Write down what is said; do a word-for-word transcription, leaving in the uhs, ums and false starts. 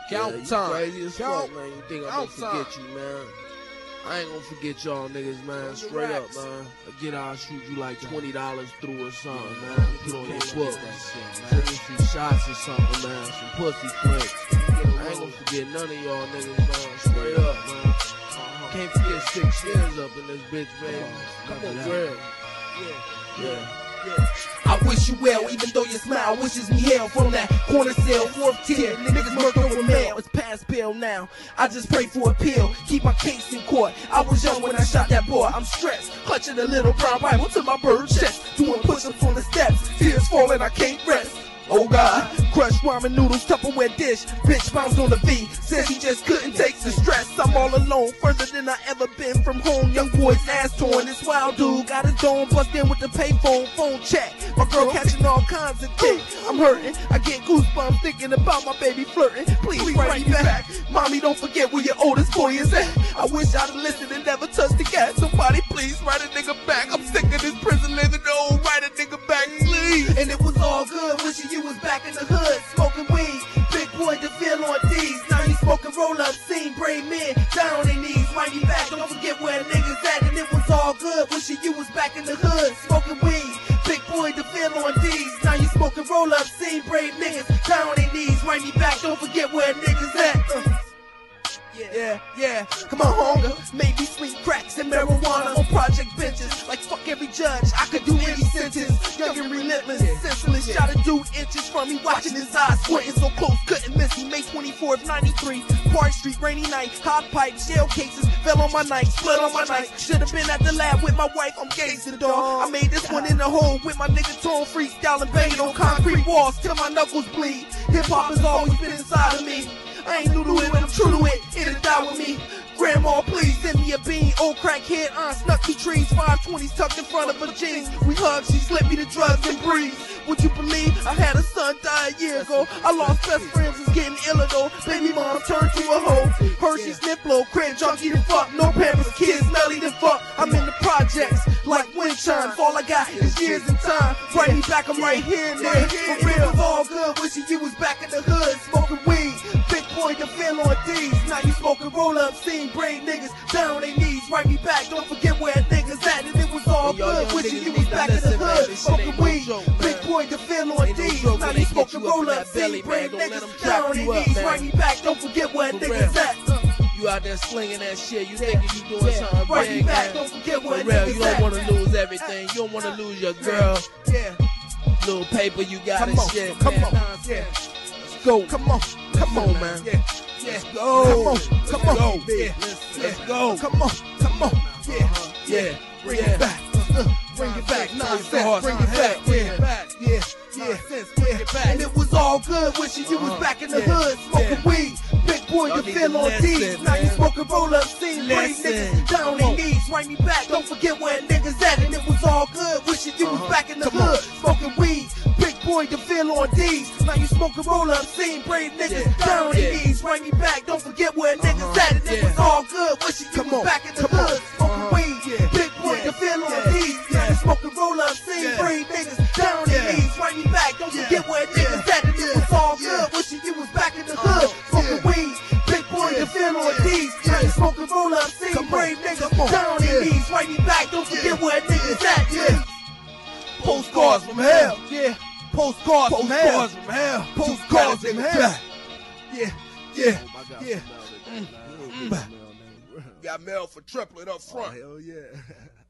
Count yeah, you time. crazy as Count, fuck, man. You think I'm count gonna forget time. you, man? I ain't gonna forget y'all niggas, man. Straight up, man. Again, I'll shoot you like twenty dollars through or something, man. Put on your book. Send me some shots or something, man. Some pussy flicks. I ain't gonna forget none of y'all niggas, man. Straight up, man. Can't forget six years up in this bitch, baby. Come on, real. Yeah, yeah. Yeah. I wish you well, even though your smile wishes me hell. From that corner cell, fourth tier, niggas murked over mail. It's past bail now, I just pray for appeal. Keep my case in court. I was young when I shot that boy. I'm stressed, clutching a little brown Bible to my bird chest. Doing push-ups on the steps, tears falling, I can't rest. Oh God, crushed ramen noodles, Tupperware dish. Bitch bounced on the V, says he just couldn't take the stress. I'm all alone, further than I ever been from home. Young boy's ass torn, this wild dude got his dome bust in with the payphone, phone check. My girl catching all kinds of dick. I'm hurting, I get goosebumps thinking about my baby flirting. Please, Please write me back. back. Mommy, don't forget where your oldest boy is at. I wish I'd have listened and never touched the gas. Somebody please write a nigga back. I'm sick of this prison living. Oh, write a nigga back, please. And it was all good, wishing you was back in the hood, smoking weed. Big boy to feel on D's. Now you smoking roll up, seen brave men down on their knees. Write me back, don't forget where niggas at. And it was all good, wishing you was back in the hood, smoking weed. Big boy to feel on D's. Now you smoking roll up, seen brave niggas down on their knees. Write me back, don't forget where niggas at. Uh. Yeah, yeah, yeah, come on, hunger. Maybe sweet cracks and marijuana on project benches. Like fuck every judge, I could do any sentence. Young and relentless, senseless. Shot a dude inches from me, watching his eyes squinting so close, couldn't miss me. May twenty-fourth, ninety-three, Park Street, rainy night. Hot pipe, shell cases, fell on my night, blood on my night. Should've been at the lab with my wife, I'm gazing, dog. I made this one in the hole with my nigga Tone, freestyling, banging on concrete walls till my knuckles bleed. Hip hop has always been inside of me. I ain't new to it, but I'm true to it. It'll die with me. Grandma, please send me a bean. Old crackhead aunt snuck two trees. Five twenties tucked in front of her jeans. We hugged, she slipped me the drugs and breathe. Would you believe I had a son die a year ago? I lost best friends, was getting iller though. Baby mom turned to a hoe. Hershey snip low, crib junkie the fuck. No pampers, kids smelly the fuck. I'm in the projects like wind chimes. All I got is years and time. Write me back, I'm right here and there. For real, it's all good. Wishing you was back in the hood, smoking weed. Big boy to feel on D's. Now you smoking roll up, seeing brave niggas down on their knees. Write me back, don't forget where niggas at. And it was all good, wishing you was back in the hood, smoking weed. Big boy to feel on D's. Now you smoking roll up, seeing brave niggas down on their knees. Write me back, don't forget where niggas at. You out there slinging that shit, you thinking you doing something big, Write me back, man. don't forget where For real, niggas you don't at. want to lose everything. You don't want to lose your girl. Yeah, Little paper you got come and on, shit, come man. on, yeah. Let's go. Come on, Come on, man. yeah. Let's go. Come on, come on, Let's yeah, go. yeah. Let's go. Come on, come on, yeah, Yeah. bring yeah. it back, uh, bring it back, nonsense, bring it back, bring it back, yeah, yeah, yeah. And it was all good, wishing you was back in the hood, smoking weed. Big boy, you feel on D's. Now you smoking roll up, seeing brave niggas down on their knees. Write me back, don't forget where niggas at. And it was all good, wishing you was back in the hood, smoking weed. Big boy, you feel on D's. Now you smoking roll up, seeing brave niggas down on their knees. Write me back, don't forget where niggas at. And it was all good, wishing you was back in the hood, smoking weed. Big boy, you feel on D's. Now you smoking roll up, seeing brave niggas down on their knees. Write me back, don't forget where niggas at. And it was all good, wishing you was back in the hood, smoking weed. Big boy, you feel on D's. Now you smoking roll up, seeing brave niggas down on their knees. Write me back, don't forget where niggas at. Yeah. Postcards from hell. Yeah. Postcards from hell. Postcards from hell. Postcards from hell. Yeah. Yeah. Yeah. Got mail for triplet up front. Hell yeah.